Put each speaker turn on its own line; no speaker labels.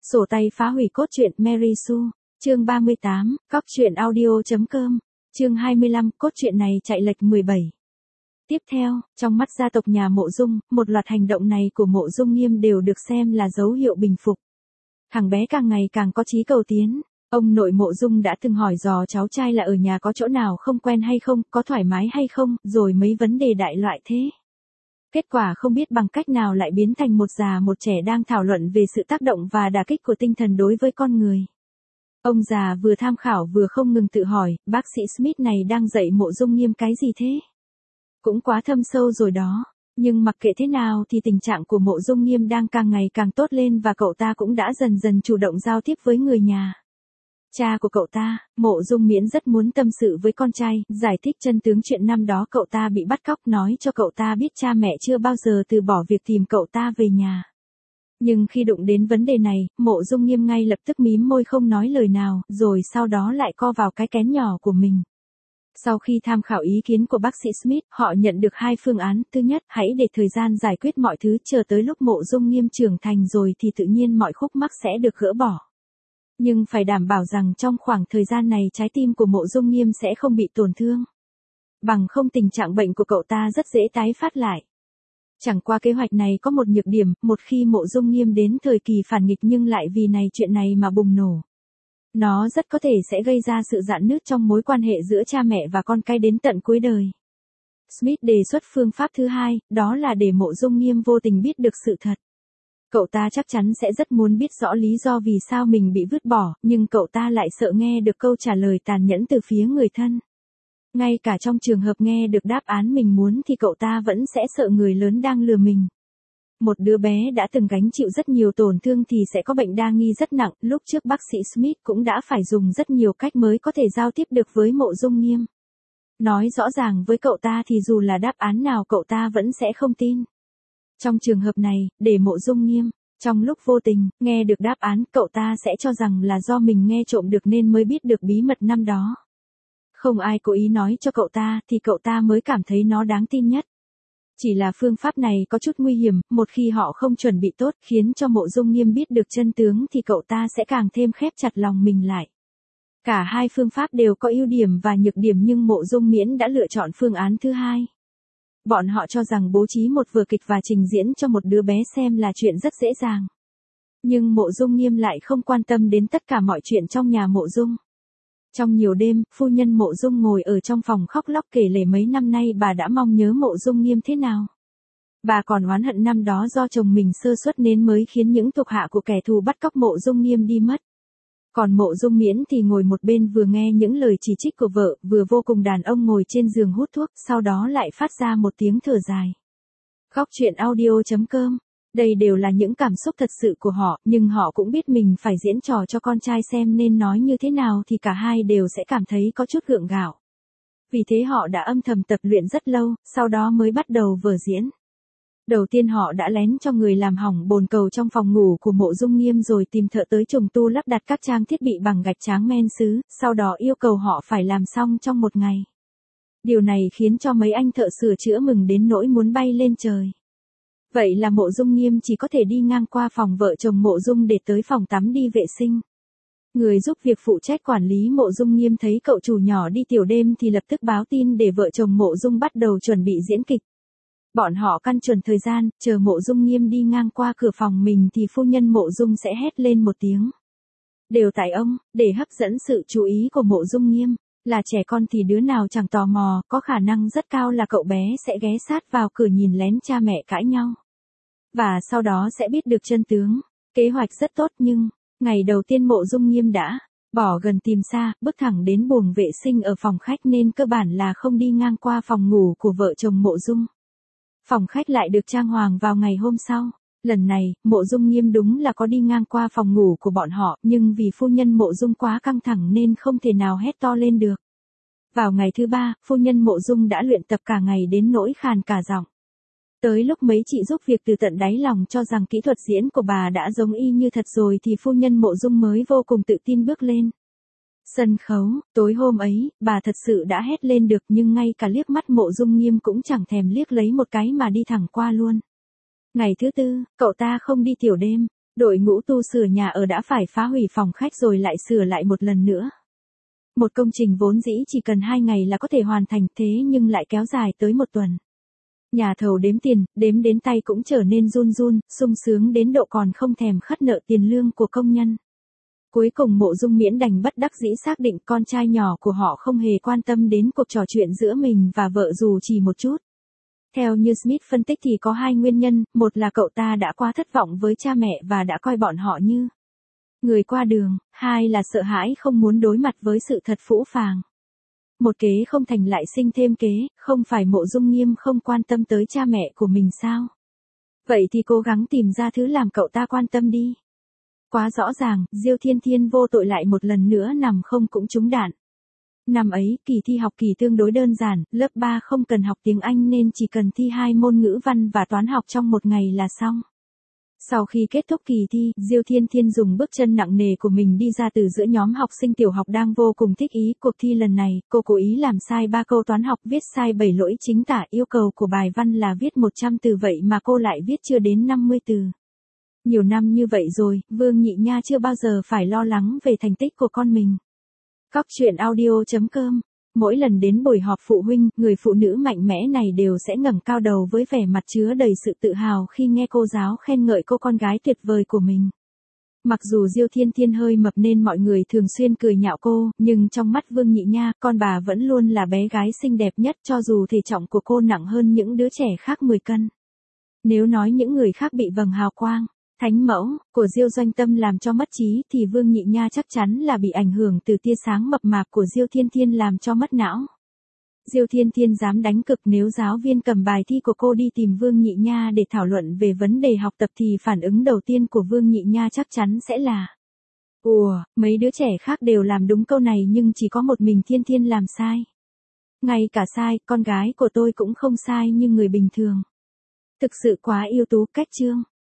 Sổ tay phá hủy cốt truyện Mary Sue, chương 38, cóc truyện audio.com, chương 25, cốt truyện này chạy lệch 17. Tiếp theo, trong mắt gia tộc nhà Mộ Dung, một loạt hành động này của Mộ Dung Nghiêm đều được xem là dấu hiệu bình phục. Thằng bé càng ngày càng có chí cầu tiến. Ông nội Mộ Dung đã từng hỏi dò cháu trai là ở nhà có chỗ nào không quen hay không, có thoải mái hay không, rồi mấy vấn đề đại loại thế. Kết quả không biết bằng cách nào lại biến thành một già một trẻ đang thảo luận về sự tác động và đả kích của tinh thần đối với con người. Ông già vừa tham khảo vừa không ngừng tự hỏi, bác sĩ Smith này đang dạy Mộ Dung Nghiêm cái gì thế? Cũng quá thâm sâu rồi đó. Nhưng mặc kệ thế nào thì tình trạng của Mộ Dung Nghiêm đang càng ngày càng tốt lên và cậu ta cũng đã dần dần chủ động giao tiếp với người nhà. Cha của cậu ta, Mộ Dung Miễn rất muốn tâm sự với con trai, giải thích chân tướng chuyện năm đó cậu ta bị bắt cóc, nói cho cậu ta biết cha mẹ chưa bao giờ từ bỏ việc tìm cậu ta về nhà. Nhưng khi đụng đến vấn đề này, Mộ Dung Nghiêm ngay lập tức mím môi không nói lời nào, rồi sau đó lại co vào cái kén nhỏ của mình. Sau khi tham khảo ý kiến của bác sĩ Smith, họ nhận được hai phương án. Thứ nhất, hãy để thời gian giải quyết mọi thứ, chờ tới lúc Mộ Dung Nghiêm trưởng thành rồi thì tự nhiên mọi khúc mắc sẽ được gỡ bỏ. Nhưng phải đảm bảo rằng trong khoảng thời gian này trái tim của Mộ Dung Nghiêm sẽ không bị tổn thương. Bằng không tình trạng bệnh của cậu ta rất dễ tái phát lại. Chẳng qua kế hoạch này có một nhược điểm, một khi Mộ Dung Nghiêm đến thời kỳ phản nghịch nhưng lại vì chuyện này mà bùng nổ. Nó rất có thể sẽ gây ra sự rạn nứt trong mối quan hệ giữa cha mẹ và con cái đến tận cuối đời. Smith đề xuất phương pháp thứ hai, đó là để Mộ Dung Nghiêm vô tình biết được sự thật. Cậu ta chắc chắn sẽ rất muốn biết rõ lý do vì sao mình bị vứt bỏ, nhưng cậu ta lại sợ nghe được câu trả lời tàn nhẫn từ phía người thân. Ngay cả trong trường hợp nghe được đáp án mình muốn thì cậu ta vẫn sẽ sợ người lớn đang lừa mình. Một đứa bé đã từng gánh chịu rất nhiều tổn thương thì sẽ có bệnh đa nghi rất nặng, lúc trước bác sĩ Smith cũng đã phải dùng rất nhiều cách mới có thể giao tiếp được với Mộ Dung Nghiêm. Nói rõ ràng với cậu ta thì dù là đáp án nào cậu ta vẫn sẽ không tin. Trong trường hợp này, để Mộ Dung Nghiêm, trong lúc vô tình, nghe được đáp án, cậu ta sẽ cho rằng là do mình nghe trộm được nên mới biết được bí mật năm đó. Không ai cố ý nói cho cậu ta thì cậu ta mới cảm thấy nó đáng tin nhất. Chỉ là phương pháp này có chút nguy hiểm, một khi họ không chuẩn bị tốt khiến cho Mộ Dung Nghiêm biết được chân tướng thì cậu ta sẽ càng thêm khép chặt lòng mình lại. Cả hai phương pháp đều có ưu điểm và nhược điểm nhưng Mộ Dung Miễn đã lựa chọn phương án thứ hai. Bọn họ cho rằng bố trí một vở kịch và trình diễn cho một đứa bé xem là chuyện rất dễ dàng. Nhưng Mộ Dung Nghiêm lại không quan tâm đến tất cả mọi chuyện trong nhà Mộ Dung. Trong nhiều đêm, phu nhân Mộ Dung ngồi ở trong phòng khóc lóc kể lể mấy năm nay bà đã mong nhớ Mộ Dung Nghiêm thế nào. Bà còn oán hận năm đó do chồng mình sơ suất nên mới khiến những thuộc hạ của kẻ thù bắt cóc Mộ Dung Nghiêm đi mất. Còn Mộ Dung Miễn thì ngồi một bên vừa nghe những lời chỉ trích của vợ, vừa vô cùng đàn ông ngồi trên giường hút thuốc, sau đó lại phát ra một tiếng thở dài. Cóc truyện audio.com. Đây đều là những cảm xúc thật sự của họ, nhưng họ cũng biết mình phải diễn trò cho con trai xem nên nói như thế nào thì cả hai đều sẽ cảm thấy có chút gượng gạo. Vì thế họ đã âm thầm tập luyện rất lâu, sau đó mới bắt đầu vở diễn. Đầu tiên họ đã lén cho người làm hỏng bồn cầu trong phòng ngủ của Mộ Dung Nghiêm rồi tìm thợ tới trùng tu lắp đặt các trang thiết bị bằng gạch tráng men sứ, sau đó yêu cầu họ phải làm xong trong một ngày. Điều này khiến cho mấy anh thợ sửa chữa mừng đến nỗi muốn bay lên trời. Vậy là Mộ Dung Nghiêm chỉ có thể đi ngang qua phòng vợ chồng Mộ Dung để tới phòng tắm đi vệ sinh. Người giúp việc phụ trách quản lý Mộ Dung Nghiêm thấy cậu chủ nhỏ đi tiểu đêm thì lập tức báo tin để vợ chồng Mộ Dung bắt đầu chuẩn bị diễn kịch. Bọn họ căn chuẩn thời gian, chờ Mộ Dung Nghiêm đi ngang qua cửa phòng mình thì phu nhân Mộ Dung sẽ hét lên một tiếng. Đều tại ông, để hấp dẫn sự chú ý của Mộ Dung Nghiêm. Là trẻ con thì đứa nào chẳng tò mò, có khả năng rất cao là cậu bé sẽ ghé sát vào cửa nhìn lén cha mẹ cãi nhau. Và sau đó sẽ biết được chân tướng. Kế hoạch rất tốt nhưng, ngày đầu tiên Mộ Dung Nghiêm đã bỏ gần tìm xa, bước thẳng đến buồng vệ sinh ở phòng khách nên cơ bản là không đi ngang qua phòng ngủ của vợ chồng Mộ Dung. Phòng khách lại được trang hoàng vào ngày hôm sau. Lần này, Mộ Dung Nghiêm đúng là có đi ngang qua phòng ngủ của bọn họ, nhưng vì phu nhân Mộ Dung quá căng thẳng nên không thể nào hét to lên được. Vào ngày thứ ba, phu nhân Mộ Dung đã luyện tập cả ngày đến nỗi khàn cả giọng. Tới lúc mấy chị giúp việc từ tận đáy lòng cho rằng kỹ thuật diễn của bà đã giống y như thật rồi thì phu nhân Mộ Dung mới vô cùng tự tin bước lên sân khấu. Tối hôm ấy, bà thật sự đã hét lên được nhưng ngay cả liếc mắt Mộ Dung Nghiêm cũng chẳng thèm liếc lấy một cái mà đi thẳng qua luôn. Ngày thứ tư, cậu ta không đi tiểu đêm. Đội ngũ tu sửa nhà ở đã phải phá hủy phòng khách rồi lại sửa lại một lần nữa. Một công trình vốn dĩ chỉ cần 2 ngày là có thể hoàn thành thế nhưng lại kéo dài tới 1 tuần. Nhà thầu đếm tiền, đếm đến tay cũng trở nên run run, sung sướng đến độ còn không thèm khất nợ tiền lương của công nhân. Cuối cùng Mộ Dung Miễn đành bất đắc dĩ xác định con trai nhỏ của họ không hề quan tâm đến cuộc trò chuyện giữa mình và vợ dù chỉ một chút. Theo như Smith phân tích thì có 2 nguyên nhân, một là cậu ta đã quá thất vọng với cha mẹ và đã coi bọn họ như người qua đường, 2 là sợ hãi không muốn đối mặt với sự thật phũ phàng. Một kế không thành lại sinh thêm kế, không phải Mộ Dung Nghiêm không quan tâm tới cha mẹ của mình sao? Vậy thì cố gắng tìm ra thứ làm cậu ta quan tâm đi. Quá rõ ràng, Diêu Thiên Thiên vô tội lại một lần nữa nằm không cũng trúng đạn. Năm ấy, kỳ thi học kỳ tương đối đơn giản, lớp 3 không cần học tiếng Anh nên chỉ cần thi 2 môn ngữ văn và toán học trong một ngày là xong. Sau khi kết thúc kỳ thi, Diêu Thiên Thiên dùng bước chân nặng nề của mình đi ra từ giữa nhóm học sinh tiểu học đang vô cùng thích ý. Cuộc thi lần này, cô cố ý làm sai 3 câu toán học, viết sai 7 lỗi chính tả, yêu cầu của bài văn là viết 100 từ vậy mà cô lại viết chưa đến 50 từ. Nhiều năm như vậy rồi, Vương Nhị Nha chưa bao giờ phải lo lắng về thành tích của con mình. Cóc truyện audio.com. Mỗi lần đến buổi họp phụ huynh, người phụ nữ mạnh mẽ này đều sẽ ngẩng cao đầu với vẻ mặt chứa đầy sự tự hào khi nghe cô giáo khen ngợi cô con gái tuyệt vời của mình. Mặc dù Diêu Thiên Thiên hơi mập nên mọi người thường xuyên cười nhạo cô, nhưng trong mắt Vương Nhị Nha, con bà vẫn luôn là bé gái xinh đẹp nhất cho dù thể trọng của cô nặng hơn những đứa trẻ khác 10 cân. Nếu nói những người khác bị vầng hào quang thánh mẫu của Diêu Doanh Tâm làm cho mất trí thì Vương Nhị Nha chắc chắn là bị ảnh hưởng từ tia sáng mập mạp của Diêu Thiên Thiên làm cho mất não. Diêu Thiên Thiên dám đánh cược nếu giáo viên cầm bài thi của cô đi tìm Vương Nhị Nha để thảo luận về vấn đề học tập thì phản ứng đầu tiên của Vương Nhị Nha chắc chắn sẽ là: "Ủa, mấy đứa trẻ khác đều làm đúng câu này nhưng chỉ có một mình Thiên Thiên làm sai. Ngay cả sai, con gái của tôi cũng không sai như người bình thường. Thực sự quá ưu tú." Cách chương